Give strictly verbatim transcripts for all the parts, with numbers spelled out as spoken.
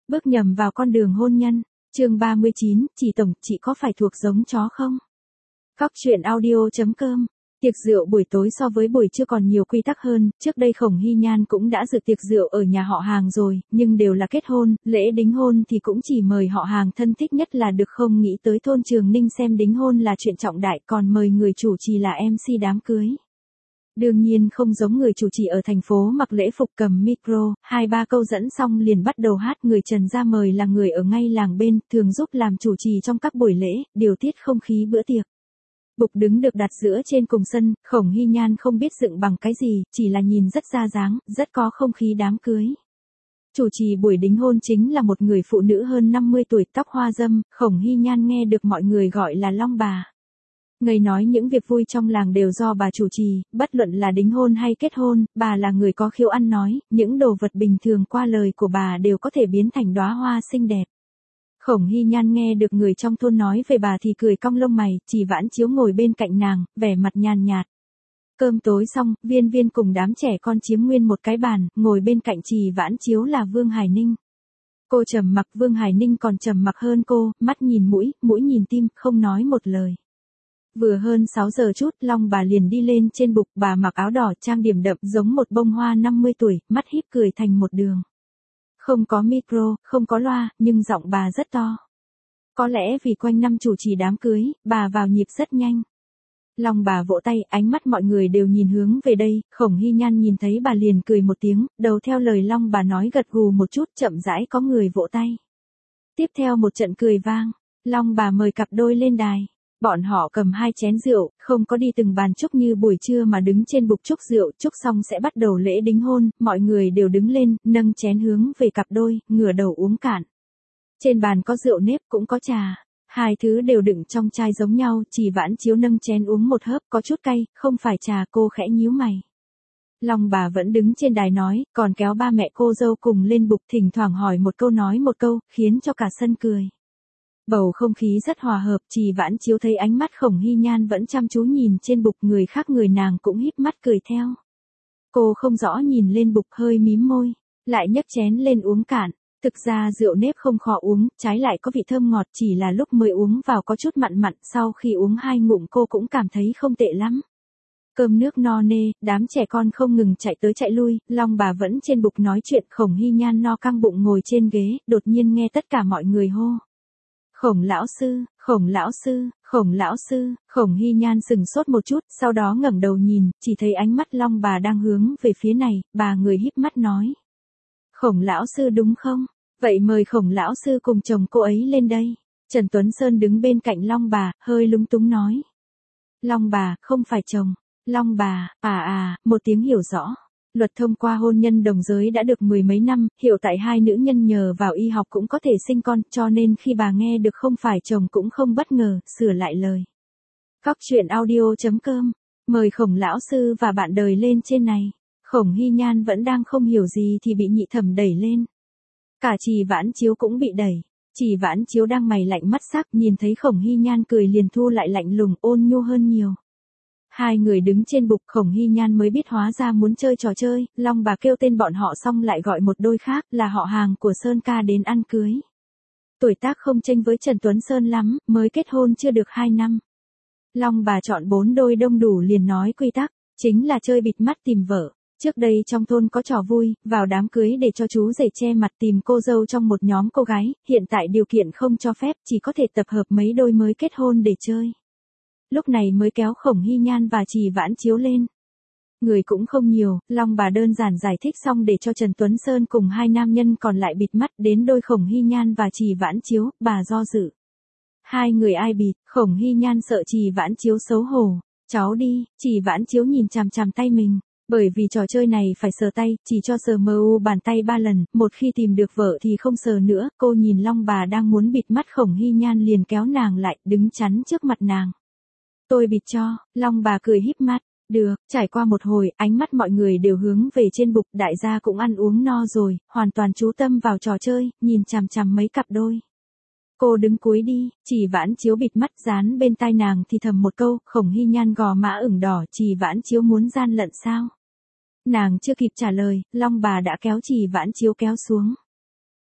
Bước nhầm vào con đường hôn nhân. Chương ba mươi chín, chị tổng, chị có phải thuộc giống chó không? Cóc truyện audio chấm com. Tiệc rượu buổi tối so với buổi trưa còn nhiều quy tắc hơn, trước đây Khổng Hy Nhan cũng đã dự tiệc rượu ở nhà họ Hàng rồi, nhưng đều là kết hôn, lễ đính hôn thì cũng chỉ mời họ Hàng thân thích nhất là được, không nghĩ tới thôn Trường Ninh xem đính hôn là chuyện trọng đại, còn mời người chủ trì là em xê đám cưới. Đương nhiên không giống người chủ trì ở thành phố mặc lễ phục cầm micro, hai ba câu dẫn xong liền bắt đầu hát. Người Trần ra mời là người ở ngay làng bên, thường giúp làm chủ trì trong các buổi lễ, điều tiết không khí bữa tiệc. Bục đứng được đặt giữa trên cùng sân, Khổng Hy Nhan không biết dựng bằng cái gì, chỉ là nhìn rất ra dáng, rất có không khí đám cưới. Chủ trì buổi đính hôn chính là một người phụ nữ hơn năm mươi tuổi, tóc hoa râm, Khổng Hy Nhan nghe được mọi người gọi là Long bà. Ngây nói những việc vui trong làng đều do bà chủ trì, bất luận là đính hôn hay kết hôn, bà là người có khiếu ăn nói, những đồ vật bình thường qua lời của bà đều có thể biến thành đóa hoa xinh đẹp. Khổng Hy Nhan nghe được người trong thôn nói về bà thì cười cong lông mày, Chỉ Vãn Chiếu ngồi bên cạnh nàng, vẻ mặt nhàn nhạt. Cơm tối xong, Viên Viên cùng đám trẻ con chiếm nguyên một cái bàn, ngồi bên cạnh Chỉ Vãn Chiếu là Vương Hải Ninh. Cô trầm mặc, Vương Hải Ninh còn trầm mặc hơn cô, mắt nhìn mũi, mũi nhìn tim, không nói một lời. Vừa hơn sáu giờ chút, Long bà liền đi lên trên bục, bà mặc áo đỏ trang điểm đậm giống một bông hoa năm mươi tuổi, mắt híp cười thành một đường. Không có micro, không có loa, nhưng giọng bà rất to. Có lẽ vì quanh năm chủ trì đám cưới, bà vào nhịp rất nhanh. Long bà vỗ tay, ánh mắt mọi người đều nhìn hướng về đây, Khổng Hy Nhan nhìn thấy bà liền cười một tiếng, đầu theo lời Long bà nói gật gù một chút, chậm rãi có người vỗ tay. Tiếp theo một trận cười vang, Long bà mời cặp đôi lên đài. Bọn họ cầm hai chén rượu, không có đi từng bàn chúc như buổi trưa mà đứng trên bục chúc rượu, chúc xong sẽ bắt đầu lễ đính hôn, mọi người đều đứng lên, nâng chén hướng về cặp đôi, ngửa đầu uống cạn. Trên bàn có rượu nếp cũng có trà, hai thứ đều đựng trong chai giống nhau, Chỉ Vãn Chiếu nâng chén uống một hớp, có chút cay, không phải trà, cô khẽ nhíu mày. Long bà vẫn đứng trên đài nói, còn kéo ba mẹ cô dâu cùng lên bục, thỉnh thoảng hỏi một câu nói một câu, khiến cho cả sân cười. Bầu không khí rất hòa hợp, Chỉ Vãn Chiếu thấy ánh mắt Khổng Hy Nhan vẫn chăm chú nhìn trên bục, người khác người nàng cũng híp mắt cười theo. Cô không rõ nhìn lên bục, hơi mím môi, lại nhấc chén lên uống cạn. Thực ra rượu nếp không khó uống, trái lại có vị thơm ngọt, chỉ là lúc mới uống vào có chút mặn mặn, sau khi uống hai ngụm cô cũng cảm thấy không tệ lắm. Cơm nước no nê, đám trẻ con không ngừng chạy tới chạy lui, Long bà vẫn trên bục nói chuyện, Khổng Hy Nhan no căng bụng ngồi trên ghế, đột nhiên nghe tất cả mọi người hô. Khổng lão sư, Khổng lão sư, Khổng lão sư, Khổng Hy Nhan sừng sốt một chút, sau đó ngẩng đầu nhìn, chỉ thấy ánh mắt Long bà đang hướng về phía này, bà người híp mắt nói. Khổng lão sư đúng không? Vậy mời Khổng lão sư cùng chồng cô ấy lên đây. Trần Tuấn Sơn đứng bên cạnh Long bà, hơi lúng túng nói. Long bà, không phải chồng. Long bà, à à, một tiếng hiểu rõ. Luật thông qua hôn nhân đồng giới đã được mười mấy năm, hiện tại hai nữ nhân nhờ vào y học cũng có thể sinh con, cho nên khi bà nghe được không phải chồng cũng không bất ngờ, sửa lại lời. Cóc truyện audio chấm com, mời Khổng lão sư và bạn đời lên trên này. Khổng Hy Nhan vẫn đang không hiểu gì thì bị nhị thẩm đẩy lên. Cả Chỉ Vãn Chiếu cũng bị đẩy. Chỉ Vãn Chiếu đang mày lạnh mắt sắc, nhìn thấy Khổng Hy Nhan cười liền thu lại lạnh lùng, ôn nhu hơn nhiều. Hai người đứng trên bục, Khổng Hy Nhan mới biết hóa ra muốn chơi trò chơi, Long bà kêu tên bọn họ xong lại gọi một đôi khác, là họ Hàng của Sơn ca đến ăn cưới. Tuổi tác không chênh với Trần Tuấn Sơn lắm, mới kết hôn chưa được hai năm. Long bà chọn bốn đôi đông đủ liền nói quy tắc, chính là chơi bịt mắt tìm vợ. Trước đây trong thôn có trò vui, vào đám cưới để cho chú rể che mặt tìm cô dâu trong một nhóm cô gái, hiện tại điều kiện không cho phép, chỉ có thể tập hợp mấy đôi mới kết hôn để chơi. Lúc này mới kéo Khổng Hy Nhan và Chỉ Vãn Chiếu lên. Người cũng không nhiều, Long bà đơn giản giải thích xong để cho Trần Tuấn Sơn cùng hai nam nhân còn lại bịt mắt, đến đôi Khổng Hy Nhan và Chỉ Vãn Chiếu, bà do dự. Hai người ai bịt, Khổng Hy Nhan sợ Chỉ Vãn Chiếu xấu hổ. Cháu đi, Chỉ Vãn Chiếu nhìn chằm chằm tay mình. Bởi vì trò chơi này phải sờ tay, chỉ cho sờ mờ u bàn tay ba lần, một khi tìm được vợ thì không sờ nữa, cô nhìn Long bà đang muốn bịt mắt Khổng Hy Nhan liền kéo nàng lại, đứng chắn trước mặt nàng. Tôi bịt cho, Long bà cười híp mắt, được, trải qua một hồi, ánh mắt mọi người đều hướng về trên bục, đại gia cũng ăn uống no rồi, hoàn toàn chú tâm vào trò chơi, nhìn chằm chằm mấy cặp đôi. Cô đứng cuối đi, Chỉ Vãn Chiếu bịt mắt dán bên tai nàng thì thầm một câu, Khổng Hy Nhan gò má ửng đỏ, Chỉ Vãn Chiếu muốn gian lận sao? Nàng chưa kịp trả lời, Long bà đã kéo Chỉ Vãn Chiếu kéo xuống.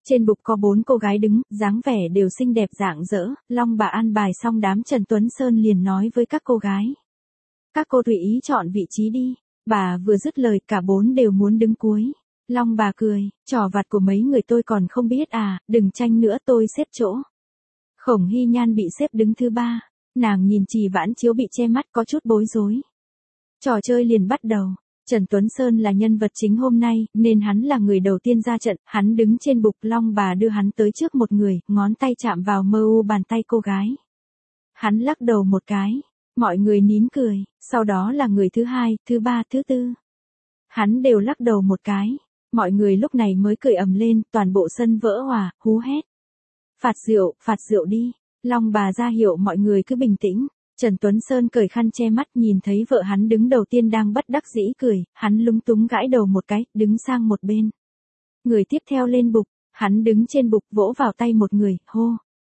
Trên bục có bốn cô gái đứng, dáng vẻ đều xinh đẹp rạng rỡ, Long bà an bài xong đám Trần Tuấn Sơn liền nói với các cô gái. Các cô tùy ý chọn vị trí đi, bà vừa dứt lời cả bốn đều muốn đứng cuối. Long bà cười, trò vặt của mấy người tôi còn không biết à, đừng tranh nữa tôi xếp chỗ. Khổng Hy Nhan bị xếp đứng thứ ba, nàng nhìn Trì Vãn Chiếu bị che mắt có chút bối rối. Trò chơi liền bắt đầu. Trần Tuấn Sơn là nhân vật chính hôm nay, nên hắn là người đầu tiên ra trận, hắn đứng trên bục, Long bà đưa hắn tới trước một người, ngón tay chạm vào mơ u bàn tay cô gái. Hắn lắc đầu một cái, mọi người nín cười, sau đó là người thứ hai, thứ ba, thứ tư. Hắn đều lắc đầu một cái, mọi người lúc này mới cười ầm lên, toàn bộ sân vỡ hòa, hú hét. Phạt rượu, phạt rượu đi, Long bà ra hiệu mọi người cứ bình tĩnh. Trần Tuấn Sơn cởi khăn che mắt nhìn thấy vợ hắn đứng đầu tiên đang bất đắc dĩ cười, hắn lúng túng gãi đầu một cái, đứng sang một bên. Người tiếp theo lên bục, hắn đứng trên bục vỗ vào tay một người, hô.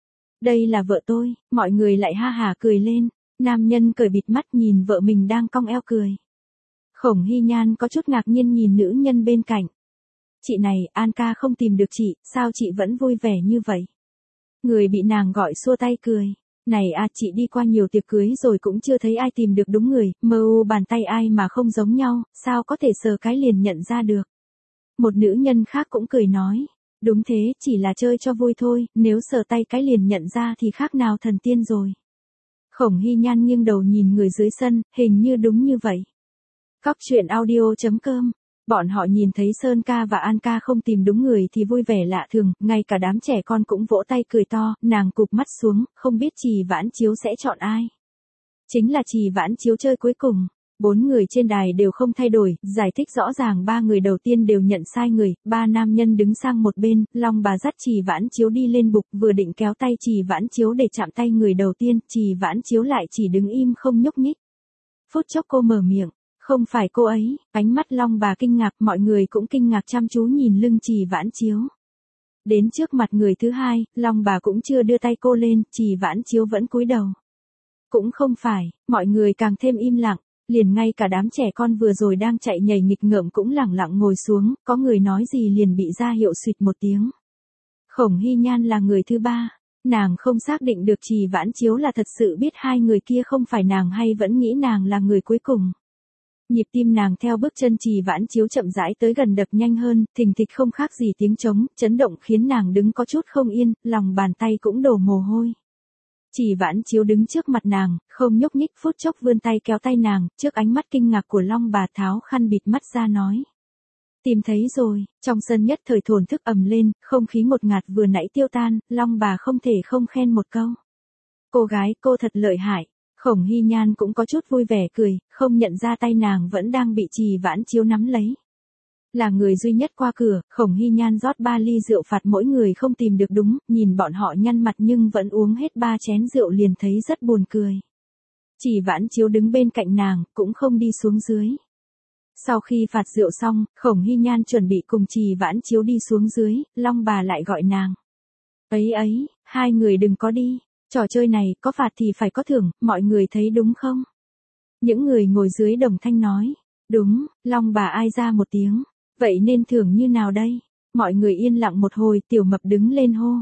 Đây là vợ tôi, mọi người lại ha hả cười lên, nam nhân cởi bịt mắt nhìn vợ mình đang cong eo cười. Khổng Hy Nhan có chút ngạc nhiên nhìn nữ nhân bên cạnh. Chị này, An ca không tìm được chị, sao chị vẫn vui vẻ như vậy? Người bị nàng gọi xua tay cười. Này à, chị đi qua nhiều tiệc cưới rồi cũng chưa thấy ai tìm được đúng người, mơ u bàn tay ai mà không giống nhau, sao có thể sờ cái liền nhận ra được. Một nữ nhân khác cũng cười nói, đúng thế, chỉ là chơi cho vui thôi, nếu sờ tay cái liền nhận ra thì khác nào thần tiên rồi. Khổng Hy Nhan nghiêng đầu nhìn người dưới sân, hình như đúng như vậy. Cóc truyện audio chấm com. Bọn họ nhìn thấy Sơn ca và An ca không tìm đúng người thì vui vẻ lạ thường, ngay cả đám trẻ con cũng vỗ tay cười to, nàng cụp mắt xuống, không biết Trì Vãn Chiếu sẽ chọn ai. Chính là Trì Vãn Chiếu chơi cuối cùng. Bốn người trên đài đều không thay đổi, giải thích rõ ràng ba người đầu tiên đều nhận sai người, ba nam nhân đứng sang một bên, Long bà dắt Trì Vãn Chiếu đi lên bục, vừa định kéo tay Trì Vãn Chiếu để chạm tay người đầu tiên, Trì Vãn Chiếu lại chỉ đứng im không nhúc nhích. Phút chốc cô mở miệng. Không phải cô ấy, ánh mắt Long bà kinh ngạc, mọi người cũng kinh ngạc chăm chú nhìn lưng Trì Vãn Chiếu. Đến trước mặt người thứ hai, Long bà cũng chưa đưa tay cô lên, Trì Vãn Chiếu vẫn cúi đầu. Cũng không phải, mọi người càng thêm im lặng, liền ngay cả đám trẻ con vừa rồi đang chạy nhảy nghịch ngợm cũng lẳng lặng ngồi xuống, có người nói gì liền bị ra hiệu xịt một tiếng. Khổng Hy Nhan là người thứ ba, nàng không xác định được Trì Vãn Chiếu là thật sự biết hai người kia không phải nàng hay vẫn nghĩ nàng là người cuối cùng. Nhịp tim nàng theo bước chân Trì Vãn Chiếu chậm rãi tới gần đập nhanh hơn, thình thịch không khác gì tiếng trống, chấn động khiến nàng đứng có chút không yên, lòng bàn tay cũng đổ mồ hôi. Trì Vãn Chiếu đứng trước mặt nàng, không nhúc nhích, phút chốc vươn tay kéo tay nàng, trước ánh mắt kinh ngạc của Long bà tháo khăn bịt mắt ra nói. Tìm thấy rồi, trong sân nhất thời thổn thức ầm lên, không khí ngột ngạt vừa nãy tiêu tan, Long bà không thể không khen một câu. Cô gái, cô thật lợi hại. Khổng Hy Nhan cũng có chút vui vẻ cười, không nhận ra tay nàng vẫn đang bị Trì Vãn Chiếu nắm lấy. Là người duy nhất qua cửa, Khổng Hy Nhan rót ba ly rượu phạt mỗi người không tìm được đúng, nhìn bọn họ nhăn mặt nhưng vẫn uống hết ba chén rượu liền thấy rất buồn cười. Trì Vãn Chiếu đứng bên cạnh nàng, cũng không đi xuống dưới. Sau khi phạt rượu xong, Khổng Hy Nhan chuẩn bị cùng Trì Vãn Chiếu đi xuống dưới, Long bà lại gọi nàng. Ấy ấy, hai người đừng có đi. Trò chơi này, có phạt thì phải có thưởng, mọi người thấy đúng không? Những người ngồi dưới đồng thanh nói. Đúng, Long bà ai ra một tiếng. Vậy nên thưởng như nào đây? Mọi người yên lặng một hồi, Tiểu Mập đứng lên hô.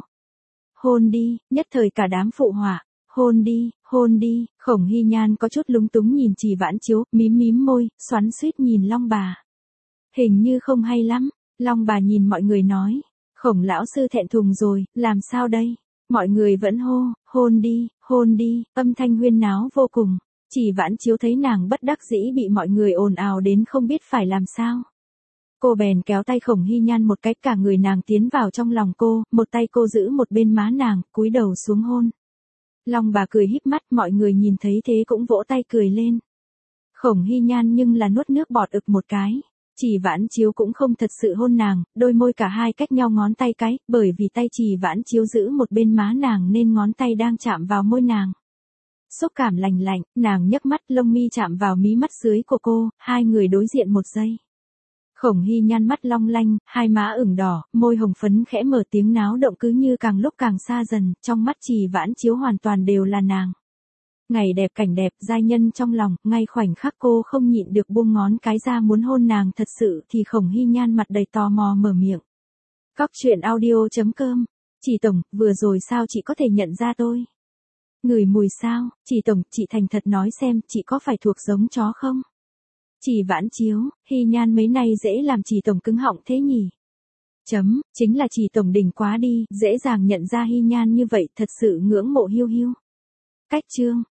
Hôn đi, nhất thời cả đám phụ họa. Hôn đi, hôn đi, Khổng Hy Nhan có chút lúng túng nhìn Trì Vãn Chiếu, mím mím môi, xoắn xuýt nhìn Long bà. Hình như không hay lắm, Long bà nhìn mọi người nói. Khổng lão sư thẹn thùng rồi, làm sao đây? Mọi người vẫn hô, hôn đi, hôn đi, âm thanh huyên náo vô cùng. Trì Vãn Chiếu thấy nàng bất đắc dĩ bị mọi người ồn ào đến không biết phải làm sao. Cô bèn kéo tay Khổng Hy Nhan một cách, cả người nàng tiến vào trong lòng cô, một tay cô giữ một bên má nàng, cúi đầu xuống hôn. Long bà cười híp mắt, mọi người nhìn thấy thế cũng vỗ tay cười lên. Khổng Hy Nhan nhưng là nuốt nước bọt ực một cái. Trì Vãn Chiếu cũng không thật sự hôn nàng, đôi môi cả hai cách nhau ngón tay cái, bởi vì tay Trì Vãn Chiếu giữ một bên má nàng nên ngón tay đang chạm vào môi nàng. Xúc cảm lành lạnh, nàng nhấc mắt, lông mi chạm vào mí mắt dưới của cô, hai người đối diện một giây. Khổng Hy Nhan mắt long lanh, hai má ửng đỏ, môi hồng phấn khẽ mở, tiếng náo động cứ như càng lúc càng xa dần, trong mắt Trì Vãn Chiếu hoàn toàn đều là nàng. Ngày đẹp cảnh đẹp, giai nhân trong lòng, ngay khoảnh khắc cô không nhịn được buông ngón cái ra muốn hôn nàng thật sự thì Khổng Hy Nhan mặt đầy tò mò mở miệng. Cóc truyện audio chấm com. Chị tổng, vừa rồi sao chị có thể nhận ra tôi? Ngửi mùi sao? Chị tổng, chị thành thật nói xem, chị có phải thuộc giống chó không? Chị Vãn Chiếu, Hy Nhan mấy nay dễ làm chị tổng cứng họng thế nhỉ? Chấm, chính là chị tổng đỉnh quá đi, dễ dàng nhận ra Hy Nhan như vậy, thật sự ngưỡng mộ hiu hiu. Cách chương.